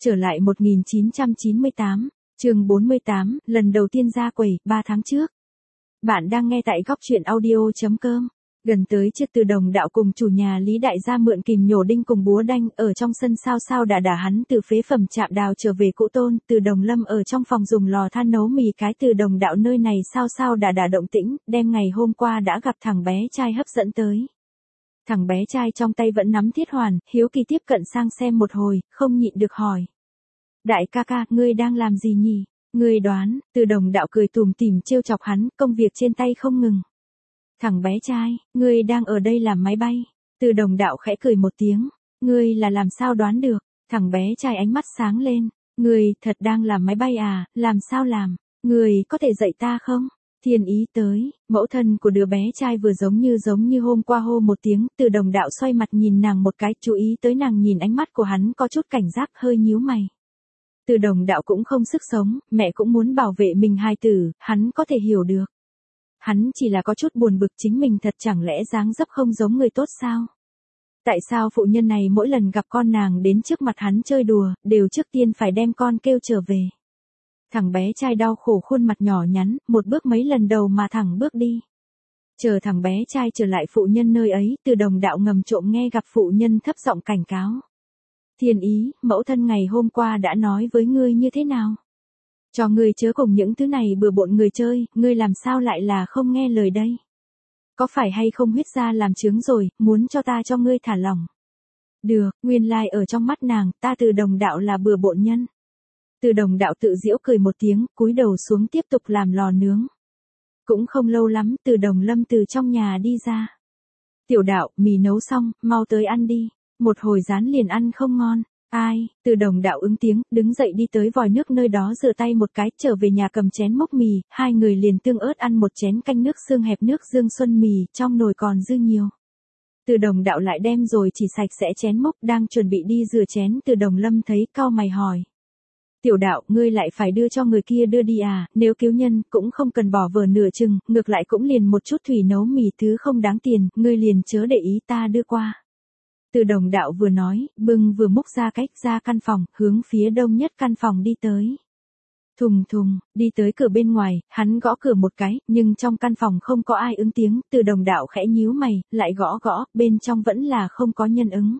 Trở lại 1998, chương 48, lần đầu tiên ra quầy, 3 tháng trước. Bạn đang nghe tại góc truyện audio.com. Gần tới chiếc Từ Đồng Đạo cùng chủ nhà Lý Đại gia mượn kìm nhổ đinh cùng búa đanh ở trong sân sao sao đà hắn từ phế phẩm Trạm Đào trở về cũ tôn. Từ Đồng Lâm ở trong phòng dùng lò than nấu mì cái. Từ Đồng Đạo nơi này sao sao đà động tĩnh, đem ngày hôm qua đã gặp thằng bé trai hấp dẫn tới. Thằng bé trai trong tay vẫn nắm thiết hoàn, hiếu kỳ tiếp cận sang xem một hồi, không nhịn được hỏi. Đại ca ca, ngươi đang làm gì nhỉ? Ngươi đoán. Từ Đồng Đạo cười tủm tỉm trêu chọc hắn, công việc trên tay không ngừng. Thằng bé trai, ngươi đang ở đây làm máy bay. Từ Đồng Đạo khẽ cười một tiếng. Ngươi là làm sao đoán được? Thằng bé trai ánh mắt sáng lên. Ngươi thật đang làm máy bay à, làm sao làm? Ngươi có thể dạy ta không? Thiên Ý tới, mẫu thân của đứa bé trai vừa giống như hôm qua hô một tiếng. Từ Đồng Đạo xoay mặt nhìn nàng một cái, chú ý tới nàng nhìn ánh mắt của hắn có chút cảnh giác, hơi nhíu mày. Từ Đồng Đạo cũng không sức sống, mẹ cũng muốn bảo vệ mình hài tử, hắn có thể hiểu được. Hắn chỉ là có chút buồn bực chính mình thật chẳng lẽ dáng dấp không giống người tốt sao? Tại sao phụ nhân này mỗi lần gặp con nàng đến trước mặt hắn chơi đùa, đều trước tiên phải đem con kêu trở về? Thằng bé trai đau khổ khuôn mặt nhỏ nhắn, một bước mấy lần đầu mà thẳng bước đi. Chờ thằng bé trai trở lại phụ nhân nơi ấy, Từ Đồng Đạo ngầm trộm nghe gặp phụ nhân thấp giọng cảnh cáo. Thiên Ý, mẫu thân ngày hôm qua đã nói với ngươi như thế nào? Cho ngươi chớ cùng những thứ này bừa bộn người chơi, ngươi làm sao lại là không nghe lời đây? Có phải hay không huyết ra làm chứng rồi, muốn cho ta cho ngươi thả lỏng? Được, nguyên lai ở trong mắt nàng, ta Từ Đồng Đạo là bừa bộn nhân. Từ Đồng Đạo tự giễu cười một tiếng, cúi đầu xuống tiếp tục làm lò nướng. Cũng không lâu lắm, Từ Đồng Lâm từ trong nhà đi ra. Tiểu Đạo, mì nấu xong, mau tới ăn đi. Một hồi rán liền ăn không ngon. Ai? Từ Đồng Đạo ứng tiếng, đứng dậy đi tới vòi nước nơi đó rửa tay một cái, trở về nhà cầm chén mốc mì, hai người liền tương ớt ăn một chén canh nước xương hẹp nước Dương Xuân mì, trong nồi còn dư nhiều. Từ Đồng Đạo lại đem rồi chỉ sạch sẽ chén mốc, đang chuẩn bị đi rửa chén. Từ Đồng Lâm thấy cau mày hỏi. Tiểu Đạo, ngươi lại phải đưa cho người kia đưa đi à, nếu cứu nhân, cũng không cần bỏ vở nửa chừng, ngược lại cũng liền một chút thủy nấu mì thứ không đáng tiền, ngươi liền chớ để ý ta đưa qua. Từ Đồng Đạo vừa nói, bưng vừa múc ra cách ra căn phòng, hướng phía đông nhất căn phòng đi tới. Thùng thùng, đi tới cửa bên ngoài, hắn gõ cửa một cái, nhưng trong căn phòng không có ai ứng tiếng. Từ Đồng Đạo khẽ nhíu mày, lại gõ, bên trong vẫn là không có nhân ứng.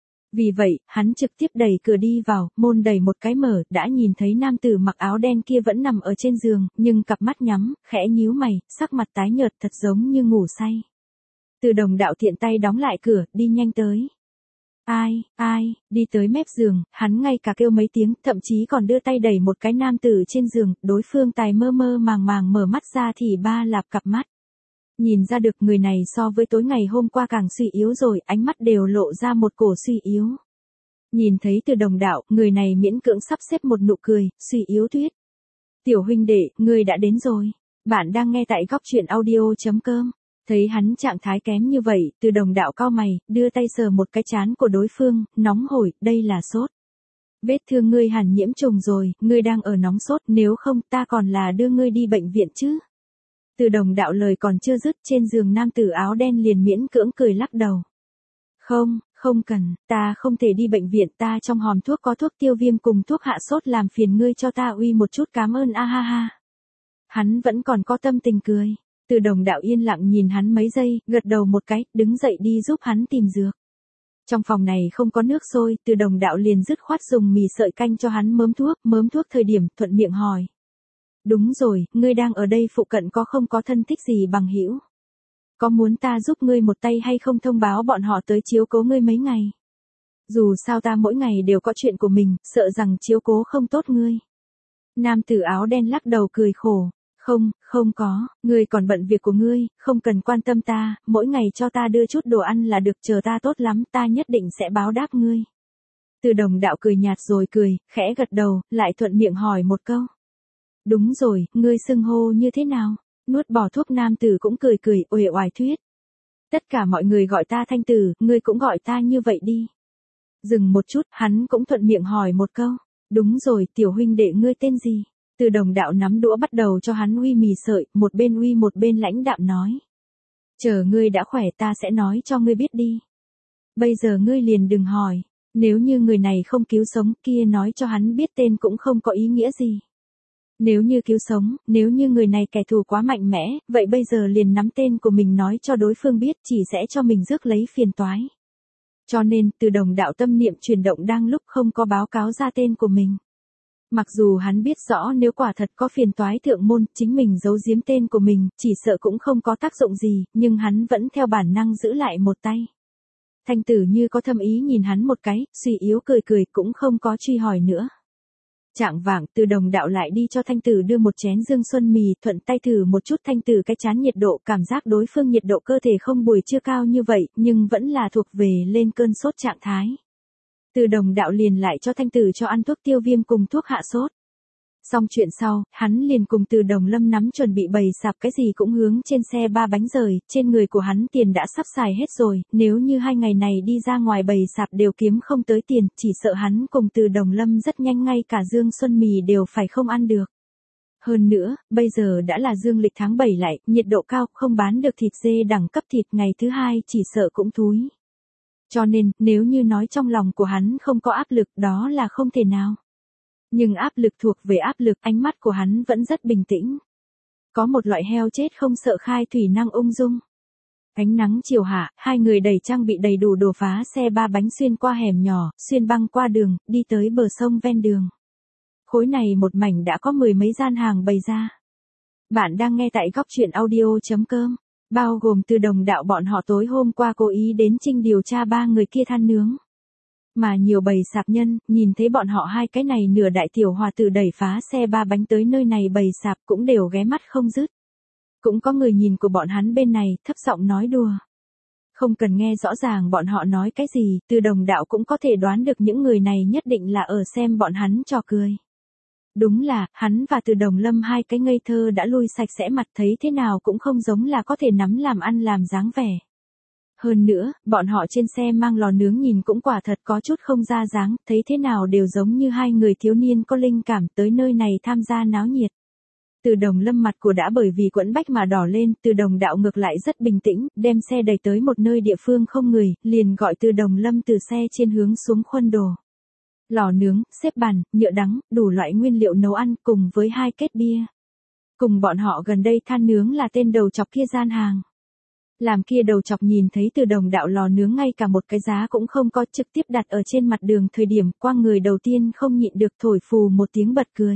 Vì vậy, hắn trực tiếp đẩy cửa đi vào, môn đẩy một cái mở, đã nhìn thấy nam tử mặc áo đen kia vẫn nằm ở trên giường, nhưng cặp mắt nhắm, khẽ nhíu mày, sắc mặt tái nhợt thật giống như ngủ say. Từ Đồng Đạo tiện tay đóng lại cửa, đi nhanh tới. Ai, đi tới mép giường, hắn ngay cả kêu mấy tiếng, thậm chí còn đưa tay đẩy một cái nam tử trên giường, đối phương tài mơ màng mở mắt ra thì ba lạp cặp mắt. Nhìn ra được người này so với tối ngày hôm qua càng suy yếu rồi, ánh mắt đều lộ ra một cổ suy yếu. Nhìn thấy Từ Đồng Đạo, người này miễn cưỡng sắp xếp một nụ cười, suy yếu thuyết. Tiểu huynh đệ, ngươi đã đến rồi. Bạn đang nghe tại góc truyện audio.com. Thấy hắn trạng thái kém như vậy, Từ Đồng Đạo cau mày, đưa tay sờ một cái trán của đối phương, nóng hổi, đây là sốt. Vết thương ngươi hẳn nhiễm trùng rồi, ngươi đang ở nóng sốt, nếu không ta còn là đưa ngươi đi bệnh viện chứ. Từ Đồng Đạo lời còn chưa dứt, trên giường nam tử áo đen liền miễn cưỡng cười lắc đầu. Không cần, ta không thể đi bệnh viện, ta trong hòm thuốc có thuốc tiêu viêm cùng thuốc hạ sốt, làm phiền ngươi cho ta uy một chút, cảm ơn a ha ha. Hắn vẫn còn có tâm tình cười. Từ Đồng Đạo yên lặng nhìn hắn mấy giây, gật đầu một cái, đứng dậy đi giúp hắn tìm dược. Trong phòng này không có nước sôi, Từ Đồng Đạo liền dứt khoát dùng mì sợi canh cho hắn mớm thuốc thời điểm, thuận miệng hỏi. Đúng rồi, ngươi đang ở đây phụ cận có không có thân thích gì bằng hữu? Có muốn ta giúp ngươi một tay hay không, thông báo bọn họ tới chiếu cố ngươi mấy ngày? Dù sao ta mỗi ngày đều có chuyện của mình, sợ rằng chiếu cố không tốt ngươi. Nam tử áo đen lắc đầu cười khổ. Không có, ngươi còn bận việc của ngươi, không cần quan tâm ta, mỗi ngày cho ta đưa chút đồ ăn là được, chờ ta tốt lắm, ta nhất định sẽ báo đáp ngươi. Từ Đồng Đạo cười nhạt rồi cười, khẽ gật đầu, lại thuận miệng hỏi một câu. Đúng rồi, ngươi xưng hô như thế nào? Nuốt bỏ thuốc nam tử cũng cười uể oải thuyết. Tất cả mọi người gọi ta Thanh Tử, ngươi cũng gọi ta như vậy đi. Dừng một chút, hắn cũng thuận miệng hỏi một câu. Đúng rồi, tiểu huynh đệ ngươi tên gì? Từ Đồng Đạo nắm đũa bắt đầu cho hắn uy mì sợi, một bên uy một bên lãnh đạm nói. Chờ ngươi đã khỏe ta sẽ nói cho ngươi biết đi. Bây giờ ngươi liền đừng hỏi. Nếu như người này không cứu sống, kia nói cho hắn biết tên cũng không có ý nghĩa gì. Nếu như cứu sống, nếu như người này kẻ thù quá mạnh mẽ, vậy bây giờ liền nắm tên của mình nói cho đối phương biết chỉ sẽ cho mình rước lấy phiền toái. Cho nên, Từ Đồng đạo tâm niệm chuyển động đang lúc không có báo cáo ra tên của mình. Mặc dù hắn biết rõ nếu quả thật có phiền toái thượng môn, chính mình giấu giếm tên của mình, chỉ sợ cũng không có tác dụng gì, nhưng hắn vẫn theo bản năng giữ lại một tay. Thanh Tử như có thâm ý nhìn hắn một cái, suy yếu cười cười cũng không có truy hỏi nữa. Chạng vạng, Từ Đồng đạo lại đi cho Thanh Tử đưa một chén dương xuân mì, thuận tay thử một chút Thanh Tử cái chán nhiệt độ, cảm giác đối phương nhiệt độ cơ thể không buổi trưa cao như vậy, nhưng vẫn là thuộc về lên cơn sốt trạng thái. Từ Đồng đạo liền lại cho Thanh Tử cho ăn thuốc tiêu viêm cùng thuốc hạ sốt. Xong chuyện sau, hắn liền cùng Từ Đồng Lâm nắm chuẩn bị bày sạp cái gì cũng hướng trên xe 3 bánh rời, trên người của hắn tiền đã sắp xài hết rồi, nếu như 2 ngày này đi ra ngoài bày sạp đều kiếm không tới tiền, chỉ sợ hắn cùng Từ Đồng Lâm rất nhanh ngay cả dương xuân mì đều phải không ăn được. Hơn nữa, bây giờ đã là dương lịch tháng 7 lại, nhiệt độ cao, không bán được thịt dê đẳng cấp thịt ngày thứ 2 chỉ sợ cũng thúi. Cho nên, nếu như nói trong lòng của hắn không có áp lực đó là không thể nào. Nhưng áp lực thuộc về áp lực, ánh mắt của hắn vẫn rất bình tĩnh. Có một loại heo chết không sợ khai thủy năng ung dung. Ánh nắng chiều hạ, hai người đầy trang bị đầy đủ đồ phá xe 3 bánh xuyên qua hẻm nhỏ, xuyên băng qua đường, đi tới bờ sông ven đường. Khối này một mảnh đã có 10 mấy gian hàng bày ra. Bạn đang nghe tại góc truyện audio.com. Bao gồm Từ Đồng đạo bọn họ tối hôm qua cố ý đến Trinh điều tra 3 người kia than nướng. Mà nhiều bầy sạp nhân, nhìn thấy bọn họ hai cái này nửa đại tiểu hòa tử đẩy phá xe 3 bánh tới nơi này bầy sạp cũng đều ghé mắt không dứt. Cũng có người nhìn của bọn hắn bên này, thấp giọng nói đùa. Không cần nghe rõ ràng bọn họ nói cái gì, Từ Đồng đạo cũng có thể đoán được những người này nhất định là ở xem bọn hắn trò cười. Đúng là, hắn và Từ Đồng Lâm hai cái ngây thơ đã lui sạch sẽ mặt, thấy thế nào cũng không giống là có thể nắm làm ăn làm dáng vẻ. Hơn nữa, bọn họ trên xe mang lò nướng nhìn cũng quả thật có chút không ra dáng, thấy thế nào đều giống như hai người thiếu niên có linh cảm tới nơi này tham gia náo nhiệt. Từ Đồng Lâm mặt của đã bởi vì quẫn bách mà đỏ lên, Từ Đồng đạo ngược lại rất bình tĩnh, đem xe đẩy tới một nơi địa phương không người, liền gọi Từ Đồng Lâm từ xe trên hướng xuống khuân đồ. Lò nướng, xếp bàn, nhựa đắng, đủ loại nguyên liệu nấu ăn cùng với 2 kết bia. Cùng bọn họ gần đây than nướng là tên đầu chọc kia gian hàng. Làm kia đầu chọc nhìn thấy Từ Đồng đạo lò nướng ngay cả một cái giá cũng không có, trực tiếp đặt ở trên mặt đường, thời điểm quang người đầu tiên không nhịn được thổi phù một tiếng bật cười.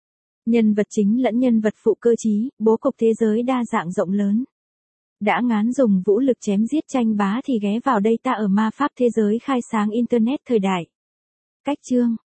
Nhân vật chính lẫn nhân vật phụ cơ trí, bố cục thế giới đa dạng rộng lớn. Đã ngán dùng vũ lực chém giết tranh bá thì ghé vào đây ta ở ma pháp thế giới khai sáng internet thời đại. Cách chương